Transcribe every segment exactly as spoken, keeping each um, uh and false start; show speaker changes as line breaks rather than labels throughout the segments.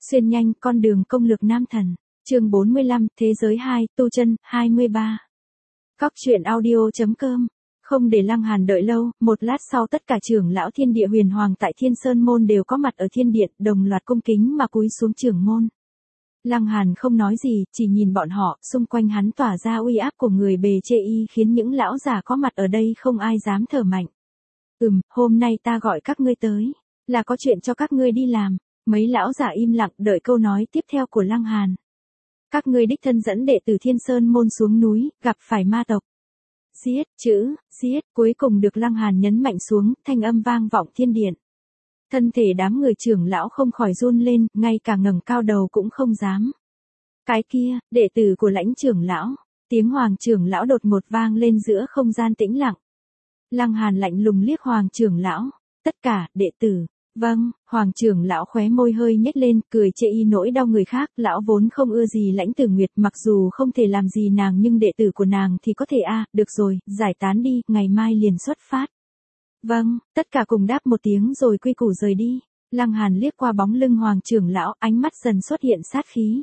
Xuyên nhanh con đường công lược nam thần. Chương bốn mươi lăm, Thế giới hai, tu chân, hai mươi ba. Cóc truyện audio chấm com. Không để Lăng Hàn đợi lâu, một lát sau tất cả trưởng lão Thiên Địa Huyền Hoàng tại Thiên Sơn môn đều có mặt ở thiên điện, đồng loạt cung kính mà cúi xuống trưởng môn. Lăng Hàn không nói gì, chỉ nhìn bọn họ, xung quanh hắn tỏa ra uy áp của người bề chê y khiến những lão già có mặt ở đây không ai dám thở mạnh. Ừm, hôm nay ta gọi các ngươi tới, là có chuyện cho các ngươi đi làm. Mấy lão già im lặng đợi câu nói tiếp theo của Lăng Hàn. Các ngươi đích thân dẫn đệ tử Thiên Sơn môn xuống núi, gặp phải ma tộc. Giết, chữ, giết, cuối cùng được Lăng Hàn nhấn mạnh xuống, thanh âm vang vọng thiên điện. Thân thể đám người trưởng lão không khỏi run lên, ngay cả ngẩng cao đầu cũng không dám. Cái kia, đệ tử của Lãnh trưởng lão, tiếng Hoàng trưởng lão đột ngột vang lên giữa không gian tĩnh lặng. Lăng Hàn lạnh lùng liếc Hoàng trưởng lão, tất cả, đệ tử. Vâng, Hoàng trưởng lão khóe môi hơi nhếch lên, cười chê y nỗi đau người khác, lão vốn không ưa gì Lãnh Tử Nguyệt, mặc dù không thể làm gì nàng nhưng đệ tử của nàng thì có thể a, à, được rồi, giải tán đi, ngày mai liền xuất phát. Vâng, tất cả cùng đáp một tiếng rồi quy củ rời đi. Lăng Hàn liếc qua bóng lưng Hoàng trưởng lão, ánh mắt dần xuất hiện sát khí.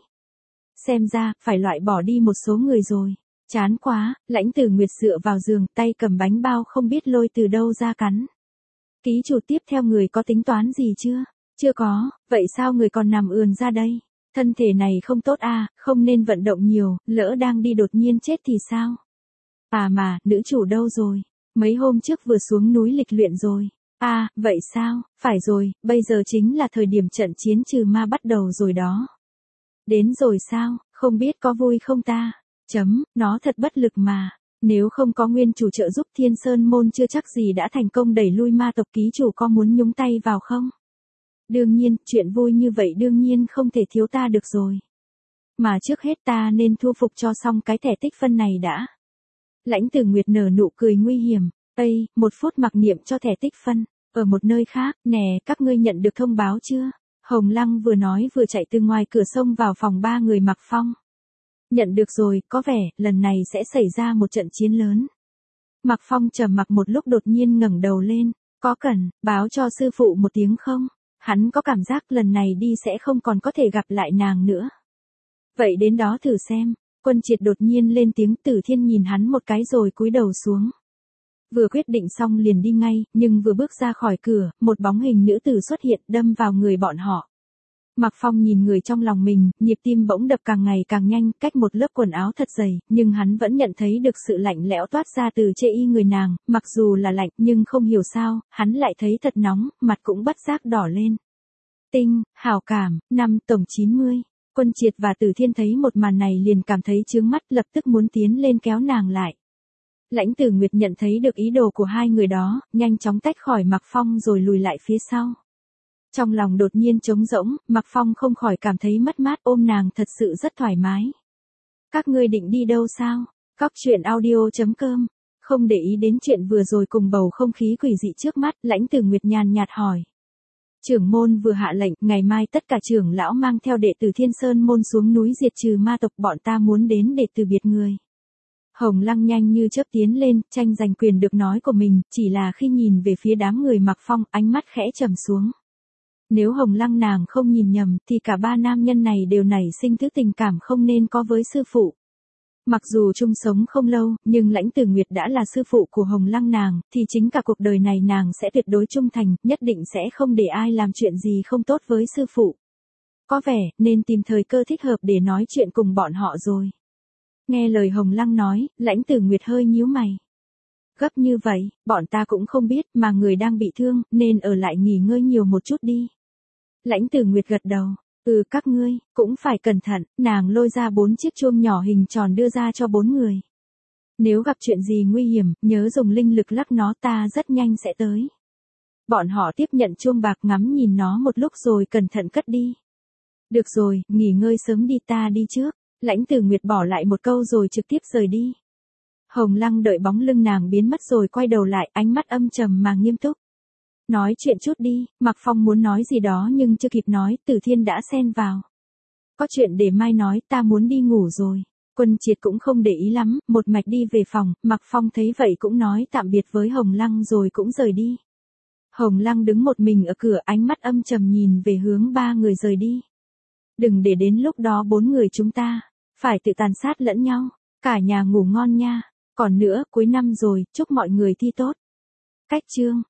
Xem ra, phải loại bỏ đi một số người rồi. Chán quá, Lãnh Tử Nguyệt dựa vào giường, tay cầm bánh bao không biết lôi từ đâu ra cắn. Ký chủ tiếp theo người có tính toán gì chưa? Chưa có, vậy sao người còn nằm ườn ra đây? Thân thể này không tốt à, không nên vận động nhiều, lỡ đang đi đột nhiên chết thì sao? À mà, nữ chủ đâu rồi? Mấy hôm trước vừa xuống núi lịch luyện rồi. À, vậy sao? Phải rồi, bây giờ chính là thời điểm trận chiến trừ ma bắt đầu rồi đó. Đến rồi sao? Không biết có vui không ta? Chấm, nó thật bất lực mà. Nếu không có nguyên chủ trợ giúp Thiên Sơn môn chưa chắc gì đã thành công đẩy lui ma tộc, ký chủ có muốn nhúng tay vào không? Đương nhiên, chuyện vui như vậy đương nhiên không thể thiếu ta được rồi. Mà trước hết ta nên thu phục cho xong cái thẻ tích phân này đã. Lãnh Tử Nguyệt nở nụ cười nguy hiểm. Ây, một phút mặc niệm cho thẻ tích phân. Ở một nơi khác, nè, các ngươi nhận được thông báo chưa? Hồng Lăng vừa nói vừa chạy từ ngoài cửa sông vào phòng ba người Mạc Phong. Nhận được rồi, có vẻ, lần này sẽ xảy ra một trận chiến lớn. Mạc Phong trầm mặc một lúc đột nhiên ngẩng đầu lên, có cần, báo cho sư phụ một tiếng không? Hắn có cảm giác lần này đi sẽ không còn có thể gặp lại nàng nữa. Vậy đến đó thử xem, Quân Triệt đột nhiên lên tiếng. Tử Thiên nhìn hắn một cái rồi cúi đầu xuống. Vừa quyết định xong liền đi ngay, nhưng vừa bước ra khỏi cửa, một bóng hình nữ tử xuất hiện đâm vào người bọn họ. Mạc Phong nhìn người trong lòng mình, nhịp tim bỗng đập càng ngày càng nhanh, cách một lớp quần áo thật dày, nhưng hắn vẫn nhận thấy được sự lạnh lẽo toát ra từ chê y người nàng, mặc dù là lạnh, nhưng không hiểu sao, hắn lại thấy thật nóng, mặt cũng bất giác đỏ lên. Tinh, hảo cảm, năm tổng chín mươi. Quân Triệt và Tử Thiên thấy một màn này liền cảm thấy chướng mắt, lập tức muốn tiến lên kéo nàng lại. Lãnh Tử Nguyệt nhận thấy được ý đồ của hai người đó, nhanh chóng tách khỏi Mạc Phong rồi lùi lại phía sau. Trong lòng đột nhiên trống rỗng, Mạc Phong không khỏi cảm thấy mất mát, ôm nàng thật sự rất thoải mái. Các ngươi định đi đâu sao? Cóc truyện audio chấm com. Không để ý đến chuyện vừa rồi cùng bầu không khí quỷ dị trước mắt, Lãnh Tử Nguyệt nhàn nhạt hỏi. Trưởng môn vừa hạ lệnh, ngày mai tất cả trưởng lão mang theo đệ tử Thiên Sơn môn xuống núi diệt trừ ma tộc, bọn ta muốn đến để từ biệt người. Hồng Lăng nhanh như chớp tiến lên, tranh giành quyền được nói của mình, chỉ là khi nhìn về phía đám người Mạc Phong, ánh mắt khẽ trầm xuống. Nếu Hồng Lăng nàng không nhìn nhầm, thì cả ba nam nhân này đều nảy sinh thứ tình cảm không nên có với sư phụ. Mặc dù chung sống không lâu, nhưng Lãnh Tử Nguyệt đã là sư phụ của Hồng Lăng nàng, thì chính cả cuộc đời này nàng sẽ tuyệt đối trung thành, nhất định sẽ không để ai làm chuyện gì không tốt với sư phụ. Có vẻ, nên tìm thời cơ thích hợp để nói chuyện cùng bọn họ rồi. Nghe lời Hồng Lăng nói, Lãnh Tử Nguyệt hơi nhíu mày. Gấp như vậy, bọn ta cũng không biết, mà người đang bị thương, nên ở lại nghỉ ngơi nhiều một chút đi. Lãnh Tử Nguyệt gật đầu. Ừ, các ngươi, cũng phải cẩn thận. Nàng lôi ra bốn chiếc chuông nhỏ hình tròn đưa ra cho bốn người. Nếu gặp chuyện gì nguy hiểm, nhớ dùng linh lực lắc nó, ta rất nhanh sẽ tới. Bọn họ tiếp nhận chuông bạc, ngắm nhìn nó một lúc rồi cẩn thận cất đi. Được rồi, nghỉ ngơi sớm đi, ta đi trước. Lãnh Tử Nguyệt bỏ lại một câu rồi trực tiếp rời đi. Hồng Lăng đợi bóng lưng nàng biến mất rồi quay đầu lại, ánh mắt âm trầm mà nghiêm túc. Nói chuyện chút đi. Mạc Phong muốn nói gì đó nhưng chưa kịp nói, Tử Thiên đã xen vào. Có chuyện để mai nói, ta muốn đi ngủ rồi. Quân Triệt cũng không để ý lắm, một mạch đi về phòng, Mạc Phong thấy vậy cũng nói tạm biệt với Hồng Lăng rồi cũng rời đi. Hồng Lăng đứng một mình ở cửa, ánh mắt âm trầm nhìn về hướng ba người rời đi. Đừng để đến lúc đó bốn người chúng ta, phải tự tàn sát lẫn nhau. Cả nhà ngủ ngon nha. Còn nữa, cuối năm rồi, chúc mọi người thi tốt. Cách chương.